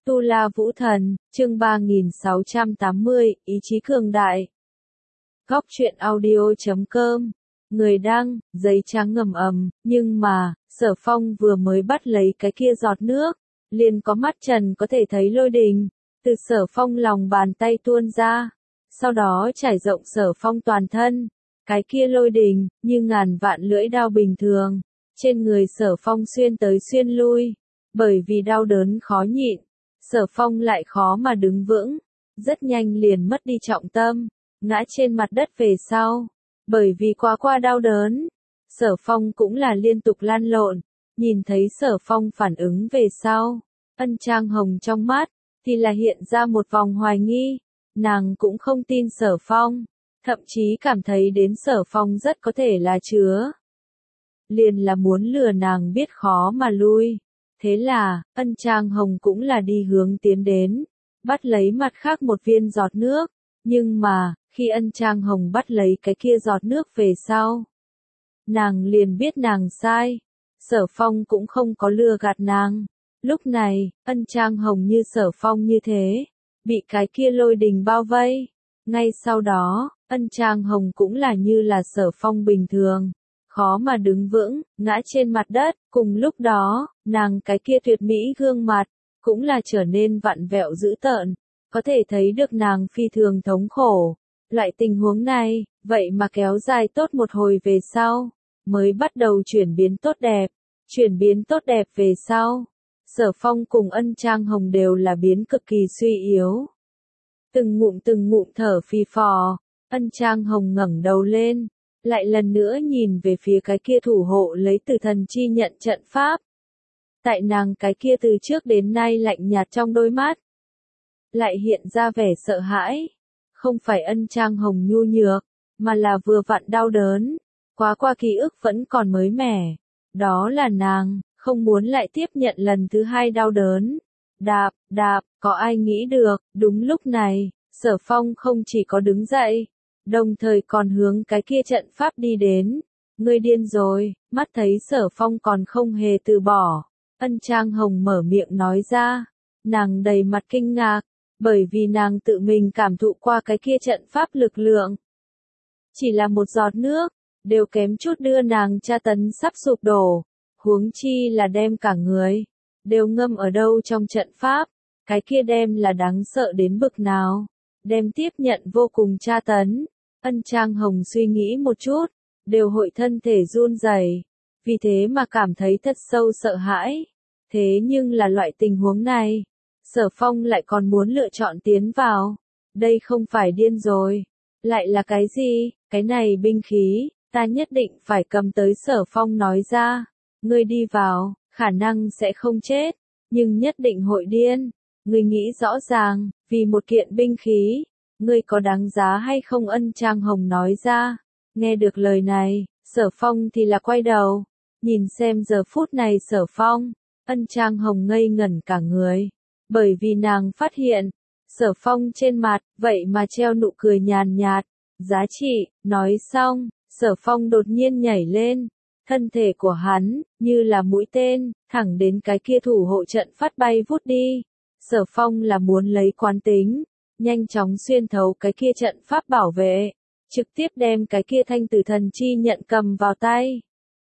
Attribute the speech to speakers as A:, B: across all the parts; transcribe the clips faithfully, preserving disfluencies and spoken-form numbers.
A: Tu La Vũ Thần, chương ba nghìn sáu trăm tám mươi, ý chí cường đại. Góc truyện audio chấm com. Người đăng, giấy trắng ngầm ầm, nhưng mà, Sở Phong vừa mới bắt lấy cái kia giọt nước, liền có mắt trần có thể thấy lôi đình, từ Sở Phong lòng bàn tay tuôn ra, sau đó trải rộng Sở Phong toàn thân. Cái kia lôi đình, như ngàn vạn lưỡi đao bình thường, trên người Sở Phong xuyên tới xuyên lui, bởi vì đau đớn khó nhịn. Sở Phong lại khó mà đứng vững, rất nhanh liền mất đi trọng tâm, ngã trên mặt đất về sau, bởi vì quá qua đau đớn. Sở Phong cũng là liên tục lăn lộn, nhìn thấy Sở Phong phản ứng về sau, Ân Trang Hồng trong mắt, thì là hiện ra một vòng hoài nghi, nàng cũng không tin Sở Phong, thậm chí cảm thấy đến Sở Phong rất có thể là chứa. Liền là muốn lừa nàng biết khó mà lui. Thế là, Ân Trang Hồng cũng là đi hướng tiến đến, bắt lấy mặt khác một viên giọt nước, nhưng mà, khi Ân Trang Hồng bắt lấy cái kia giọt nước về sau, nàng liền biết nàng sai, Sở Phong cũng không có lừa gạt nàng. Lúc này, Ân Trang Hồng như Sở Phong như thế, bị cái kia lôi đình bao vây, ngay sau đó, Ân Trang Hồng cũng là như là Sở Phong bình thường, khó mà đứng vững, ngã trên mặt đất. Cùng lúc đó, nàng cái kia tuyệt mỹ gương mặt, cũng là trở nên vặn vẹo dữ tợn, có thể thấy được nàng phi thường thống khổ. Loại tình huống này, vậy mà kéo dài tốt một hồi về sau, mới bắt đầu chuyển biến tốt đẹp. Chuyển biến tốt đẹp về sau, Sở Phong cùng Ân Trang Hồng đều là biến cực kỳ suy yếu. Từng ngụm từng ngụm thở phì phò, Ân Trang Hồng ngẩng đầu lên, lại lần nữa nhìn về phía cái kia thủ hộ lấy từ thần chi nhận trận pháp. Tại nàng cái kia từ trước đến nay lạnh nhạt trong đôi mắt, lại hiện ra vẻ sợ hãi. Không phải Ân Trang Hồng nhu nhược, mà là vừa vặn đau đớn, quá qua ký ức vẫn còn mới mẻ. Đó là nàng, không muốn lại tiếp nhận lần thứ hai đau đớn. Đạp, đạp, có ai nghĩ được, đúng lúc này, Sở Phong không chỉ có đứng dậy, đồng thời còn hướng cái kia trận pháp đi đến. Ngươi điên rồi, mắt thấy Sở Phong còn không hề từ bỏ. Ân Trang Hồng mở miệng nói ra, nàng đầy mặt kinh ngạc, bởi vì nàng tự mình cảm thụ qua cái kia trận pháp lực lượng. Chỉ là một giọt nước, đều kém chút đưa nàng tra tấn sắp sụp đổ, huống chi là đem cả người, đều ngâm ở đâu trong trận pháp, cái kia đem là đáng sợ đến bực nào, đem tiếp nhận vô cùng tra tấn. Ân Trang Hồng suy nghĩ một chút, đều hội thân thể run rẩy, vì thế mà cảm thấy thật sâu sợ hãi. Thế nhưng là loại tình huống này, Sở Phong lại còn muốn lựa chọn tiến vào. Đây không phải điên rồi, lại là cái gì? Cái này binh khí, ta nhất định phải cầm tới. Sở Phong nói ra, ngươi đi vào, khả năng sẽ không chết, nhưng nhất định hội điên. Ngươi nghĩ rõ ràng, vì một kiện binh khí, ngươi có đáng giá hay không? Ân Trang Hồng nói ra. Nghe được lời này, Sở Phong thì là quay đầu, nhìn xem giờ phút này Sở Phong. Ân Trang Hồng ngây ngẩn cả người, bởi vì nàng phát hiện, Sở Phong trên mặt, vậy mà treo nụ cười nhàn nhạt, giá trị. Nói xong, Sở Phong đột nhiên nhảy lên, thân thể của hắn, như là mũi tên, thẳng đến cái kia thủ hộ trận phát bay vút đi. Sở Phong là muốn lấy quán tính, nhanh chóng xuyên thấu cái kia trận pháp bảo vệ, trực tiếp đem cái kia thanh tử thần chi nhận cầm vào tay.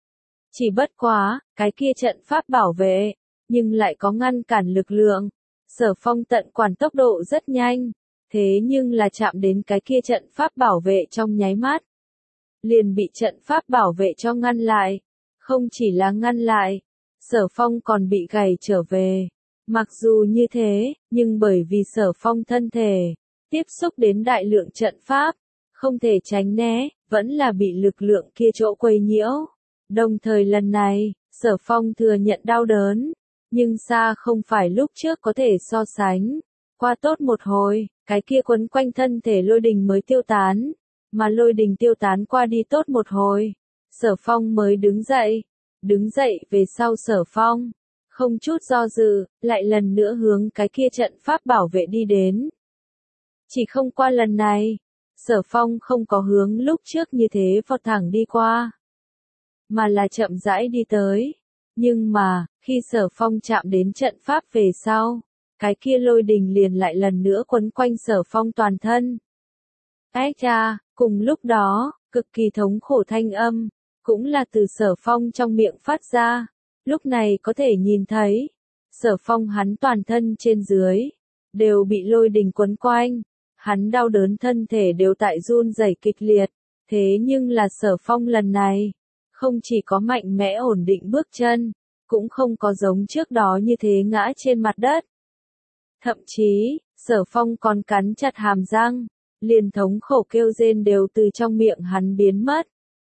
A: Chỉ bất quá, cái kia trận pháp bảo vệ, nhưng lại có ngăn cản lực lượng. Sở Phong tận quản tốc độ rất nhanh, thế nhưng là chạm đến cái kia trận pháp bảo vệ trong nháy mắt, liền bị trận pháp bảo vệ cho ngăn lại. Không chỉ là ngăn lại, Sở Phong còn bị gầy trở về. Mặc dù như thế, nhưng bởi vì Sở Phong thân thể tiếp xúc đến đại lượng trận pháp, không thể tránh né, vẫn là bị lực lượng kia chỗ quấy nhiễu. Đồng thời lần này, Sở Phong thừa nhận đau đớn, nhưng xa không phải lúc trước có thể so sánh. Qua tốt một hồi, cái kia quấn quanh thân thể lôi đình mới tiêu tán, mà lôi đình tiêu tán qua đi tốt một hồi, Sở Phong mới đứng dậy. Đứng dậy về sau Sở Phong, không chút do dự, lại lần nữa hướng cái kia trận pháp bảo vệ đi đến. Chỉ không qua lần này, Sở Phong không có hướng lúc trước như thế vọt thẳng đi qua, mà là chậm rãi đi tới. Nhưng mà, khi Sở Phong chạm đến trận pháp về sau, cái kia lôi đình liền lại lần nữa quấn quanh Sở Phong toàn thân. Ách cha, cùng lúc đó, cực kỳ thống khổ thanh âm, cũng là từ Sở Phong trong miệng phát ra, lúc này có thể nhìn thấy, Sở Phong hắn toàn thân trên dưới, đều bị lôi đình quấn quanh, hắn đau đớn thân thể đều tại run rẩy kịch liệt, thế nhưng là Sở Phong lần này, không chỉ có mạnh mẽ ổn định bước chân, cũng không có giống trước đó như thế ngã trên mặt đất. Thậm chí, Sở Phong còn cắn chặt hàm răng, liền thống khổ kêu rên đều từ trong miệng hắn biến mất.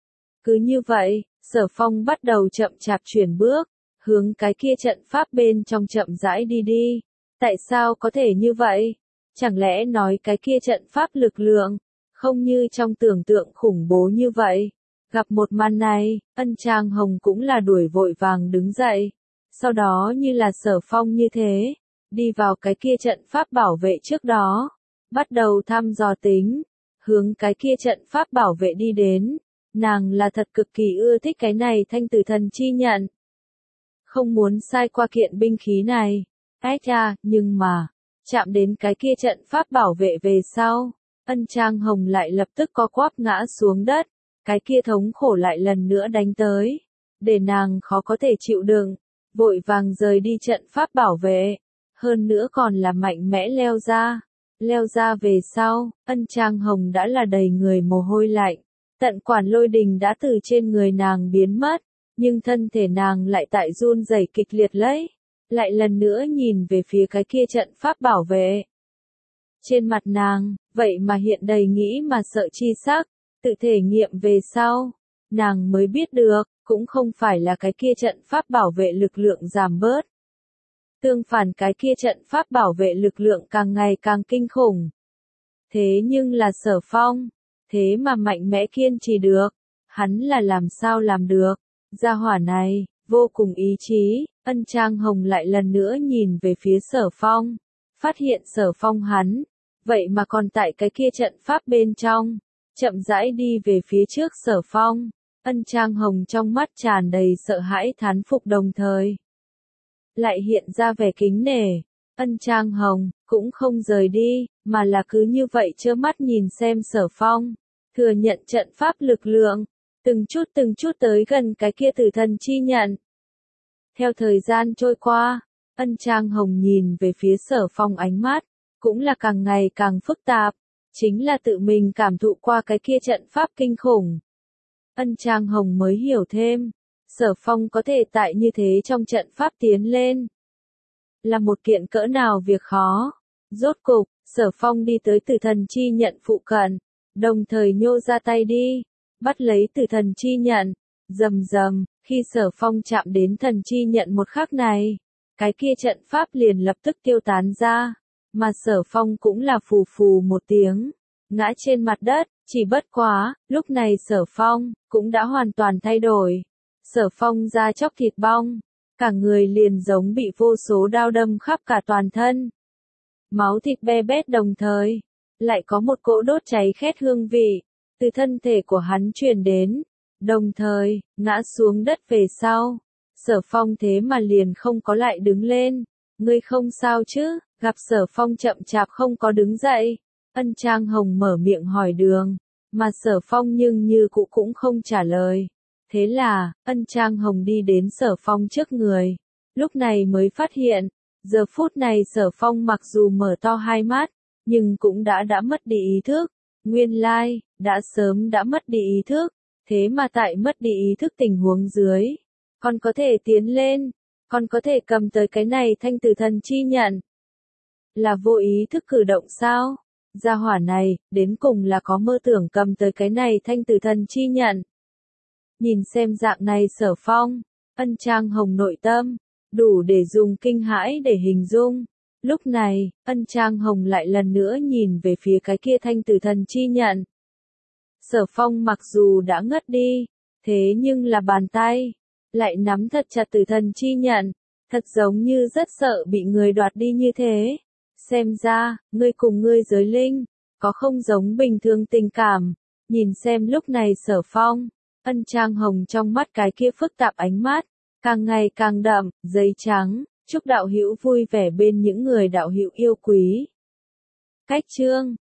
A: Cứ như vậy, Sở Phong bắt đầu chậm chạp chuyển bước, hướng cái kia trận pháp bên trong chậm rãi đi đi. Tại sao có thể như vậy? Chẳng lẽ nói cái kia trận pháp lực lượng, không như trong tưởng tượng khủng bố như vậy? Gặp một màn này, Ân Trang Hồng cũng là đuổi vội vàng đứng dậy. Sau đó như là Sở Phong như thế, đi vào cái kia trận pháp bảo vệ trước đó, bắt đầu thăm dò tính, hướng cái kia trận pháp bảo vệ đi đến. Nàng là thật cực kỳ ưa thích cái này thanh tử thần chi nhận. Không muốn sai qua kiện binh khí này. Ách cha, nhưng mà, chạm đến cái kia trận pháp bảo vệ về sau, Ân Trang Hồng lại lập tức co quắp ngã xuống đất. Cái kia thống khổ lại lần nữa đánh tới, để nàng khó có thể chịu đựng, vội vàng rời đi trận pháp bảo vệ, hơn nữa còn là mạnh mẽ leo ra. Leo ra về sau, Ân Trang Hồng đã là đầy người mồ hôi lạnh, tận quản lôi đình đã từ trên người nàng biến mất, nhưng thân thể nàng lại tại run rẩy kịch liệt lấy, lại lần nữa nhìn về phía cái kia trận pháp bảo vệ. Trên mặt nàng, vậy mà hiện đầy nghĩ mà sợ chi sắc. Tự thể nghiệm về sau, nàng mới biết được, cũng không phải là cái kia trận pháp bảo vệ lực lượng giảm bớt. Tương phản cái kia trận pháp bảo vệ lực lượng càng ngày càng kinh khủng. Thế nhưng là Sở Phong, thế mà mạnh mẽ kiên trì được, hắn là làm sao làm được, gia hỏa này, vô cùng ý chí. Ân Trang Hồng lại lần nữa nhìn về phía Sở Phong, phát hiện Sở Phong hắn, vậy mà còn tại cái kia trận pháp bên trong. Chậm rãi đi về phía trước Sở Phong, Ân Trang Hồng trong mắt tràn đầy sợ hãi thán phục đồng thời. Lại hiện ra vẻ kính nể, Ân Trang Hồng, cũng không rời đi, mà là cứ như vậy trơ mắt nhìn xem Sở Phong, thừa nhận trận pháp lực lượng, từng chút từng chút tới gần cái kia tử thần chi nhận. Theo thời gian trôi qua, Ân Trang Hồng nhìn về phía Sở Phong ánh mắt, cũng là càng ngày càng phức tạp. Chính là tự mình cảm thụ qua cái kia trận pháp kinh khủng. Ân Trang Hồng mới hiểu thêm, Sở Phong có thể tại như thế trong trận pháp tiến lên. Là một kiện cỡ nào việc khó. Rốt cục, Sở Phong đi tới tử thần chi nhận phụ cận, đồng thời nhô ra tay đi, bắt lấy tử thần chi nhận, rầm rầm, khi Sở Phong chạm đến thần chi nhận một khắc này, cái kia trận pháp liền lập tức tiêu tán ra. Mà Sở Phong cũng là phù phù một tiếng, ngã trên mặt đất, chỉ bất quá, lúc này Sở Phong, cũng đã hoàn toàn thay đổi. Sở Phong da chóc thịt bong, cả người liền giống bị vô số đao đâm khắp cả toàn thân. Máu thịt be bét đồng thời, lại có một cỗ đốt cháy khét hương vị, từ thân thể của hắn truyền đến, đồng thời, ngã xuống đất về sau. Sở Phong thế mà liền không có lại đứng lên, ngươi không sao chứ? Gặp Sở Phong chậm chạp không có đứng dậy, Ân Trang Hồng mở miệng hỏi đường, mà Sở Phong nhưng như cũ cũng không trả lời. Thế là, Ân Trang Hồng đi đến Sở Phong trước người, lúc này mới phát hiện, giờ phút này Sở Phong mặc dù mở to hai mắt, nhưng cũng đã đã mất đi ý thức. Nguyên lai, like, đã sớm đã mất đi ý thức, thế mà tại mất đi ý thức tình huống dưới, còn có thể tiến lên, còn có thể cầm tới cái này thanh tử thần chi nhận. Là vô ý thức cử động sao? Gia hỏa này, đến cùng là có mơ tưởng cầm tới cái này thanh tử thần chi nhận. Nhìn xem dạng này Sở Phong, Ân Trang Hồng nội tâm, đủ để dùng kinh hãi để hình dung. Lúc này, Ân Trang Hồng lại lần nữa nhìn về phía cái kia thanh tử thần chi nhận. Sở Phong mặc dù đã ngất đi, thế nhưng là bàn tay, lại nắm thật chặt tử thần chi nhận, thật giống như rất sợ bị người đoạt đi như thế. Xem ra, ngươi cùng ngươi giới linh, có không giống bình thường tình cảm. Nhìn xem lúc này Sở Phong, Ân Trang Hồng trong mắt cái kia phức tạp ánh mắt, càng ngày càng đậm, giấy trắng, Chúc đạo hữu vui vẻ bên những người đạo hữu yêu quý. Cách chương